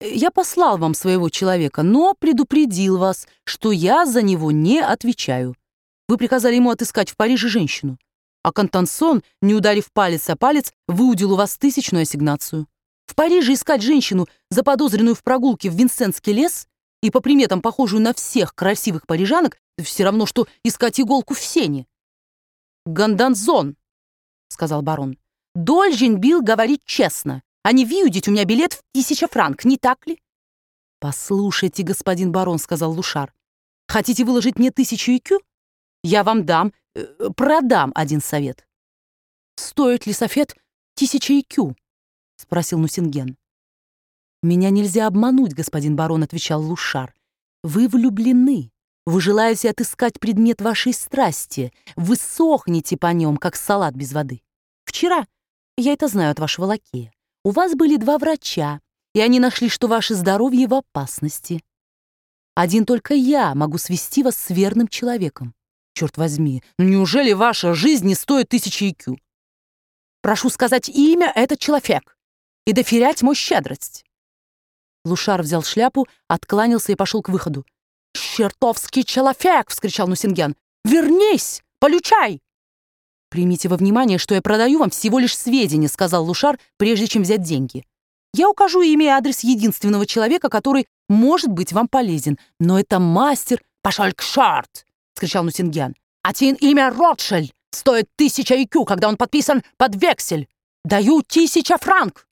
Я послал вам своего человека, но предупредил вас, что я за него не отвечаю. Вы приказали ему отыскать в Париже женщину, а Контансон, не ударив палец о палец, выудил у вас 1000-ную ассигнацию. В Париже искать женщину, заподозренную в прогулке в Винсентский лес и по приметам похожую на всех красивых парижанок, все равно, что искать иголку в сене. «Ганданзон», — сказал барон, — «должен был говорить честно, а не выудить у меня билет в 1000 франк, не так ли?» «Послушайте, господин барон», — сказал Лушар, — «хотите выложить мне 1000 ЭКЮ? Я вам продам один совет». «Стоит ли совет 1000 ЭКЮ?» — спросил Нусинген. «Меня нельзя обмануть, господин барон», — отвечал Лушар. «Вы влюблены. Вы желаете отыскать предмет вашей страсти. Вы сохнете по нем, как салат без воды. Вчера, я это знаю от вашего лакея, у вас были 2 врача, и они нашли, что ваше здоровье в опасности. Один только я могу свести вас с верным человеком. Черт возьми, неужели ваша жизнь не стоит 1000 ЭКЮ? Прошу сказать имя этот человек и доверять мою щедрость». Лушар взял шляпу, откланялся и пошел к выходу. «Чертовский человек!» — вскричал Нусинген. «Вернись! Получай!» «Примите во внимание, что я продаю вам всего лишь сведения», — сказал Лушар, прежде чем взять деньги. «Я укажу имя и адрес единственного человека, который может быть вам полезен. Но это мастер...» «Пошел к шарт!» — вскричал Нусинген. «Один имя Ротшильд стоит 1000 ЭКЮ, когда он подписан под вексель. Даю 1000 франк!»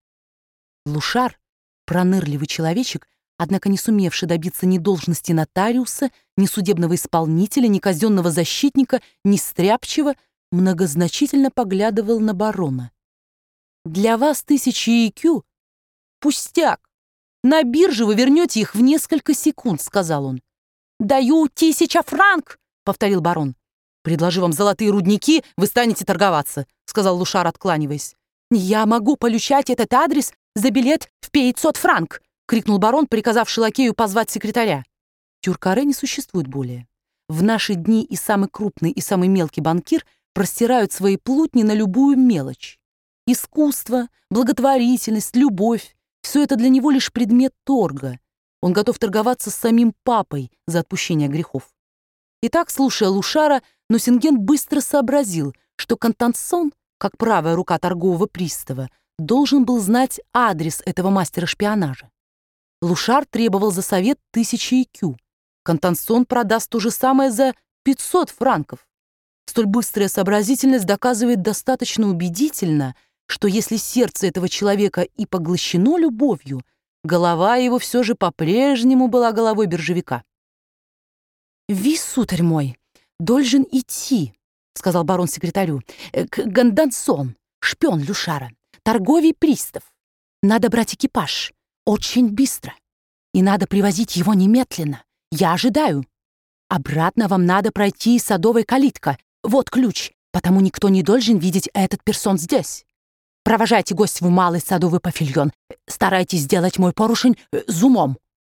Лушар, пронырливый человечек, однако не сумевший добиться ни должности нотариуса, ни судебного исполнителя, ни казенного защитника, ни стряпчего, многозначительно поглядывал на барона. «Для вас 1000 ЭКЮ — пустяк. На бирже вы вернете их в несколько секунд», — сказал он. «Даю 1000 франк», — повторил барон. «Предложу вам золотые рудники, вы станете торговаться», — сказал Лушар, откланиваясь. «Я могу получать этот адрес за билет в 500 франк», — крикнул барон, приказавший лакею позвать секретаря. Тюркаре не существует более. В наши дни и самый крупный, и самый мелкий банкир простирают свои плутни на любую мелочь. Искусство, благотворительность, любовь — все это для него лишь предмет торга. Он готов торговаться с самим папой за отпущение грехов. Итак, слушая Лушара, Нусинген быстро сообразил, что Контансон, как правая рука торгового пристава, должен был знать адрес этого мастера шпионажа. Лушар требовал за совет 1000 ЭКЮ. Контансон продаст то же самое за 500 франков. Столь быстрая сообразительность доказывает достаточно убедительно, что если сердце этого человека и поглощено любовью, голова его все же по-прежнему была головой биржевика. «Ви, сударь мой, должен идти», — сказал барон секретарю, «к Гандансон, шпион Лушара, торговый пристав. Надо брать экипаж, очень быстро, и надо привозить его немедленно. Я ожидаю. Обратно вам надо пройти садовой калитка. Вот ключ, потому никто не должен видеть этот персон здесь. Провожайте гость в малый садовый павильон. Старайтесь сделать мой поручень с умом».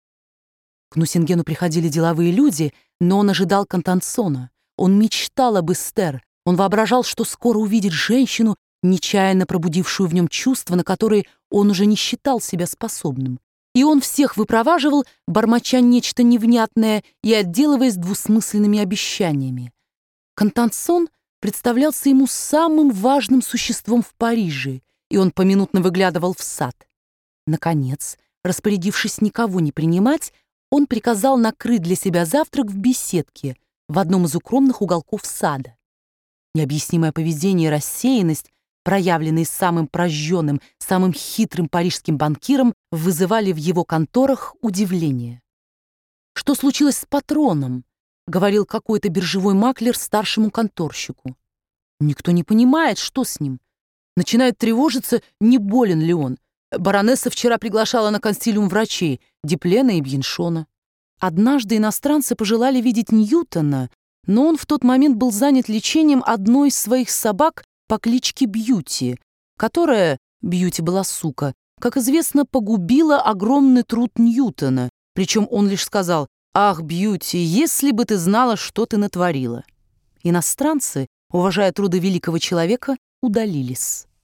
К Нусингену приходили деловые люди, но он ожидал Контансона. Он мечтал об Эстер. Он воображал, что скоро увидит женщину, нечаянно пробудившую в нем чувства, на которые он уже не считал себя способным. И он всех выпроваживал, бормоча нечто невнятное и отделываясь двусмысленными обещаниями. Контансон представлялся ему самым важным существом в Париже, и он поминутно выглядывал в сад. Наконец, распорядившись никого не принимать, он приказал накрыть для себя завтрак в беседке в одном из укромных уголков сада. Необъяснимое поведение и рассеянность, проявленные самым прожженным, самым хитрым парижским банкиром, вызывали в его конторах удивление. «Что случилось с патроном?» — говорил какой-то биржевой маклер старшему конторщику. «Никто не понимает, что с ним. Начинает тревожиться, не болен ли он. Баронесса вчера приглашала на консилиум врачей Диплена и Бьеншона. Однажды иностранцы пожелали видеть Ньютона, но он в тот момент был занят лечением одной из своих собак по кличке Бьюти, которая, Бьюти была сука, как известно, погубила огромный труд Ньютона, причем он лишь сказал: «Ах, Бьюти, если бы ты знала, что ты натворила». Иностранцы, уважая труды великого человека, удалились.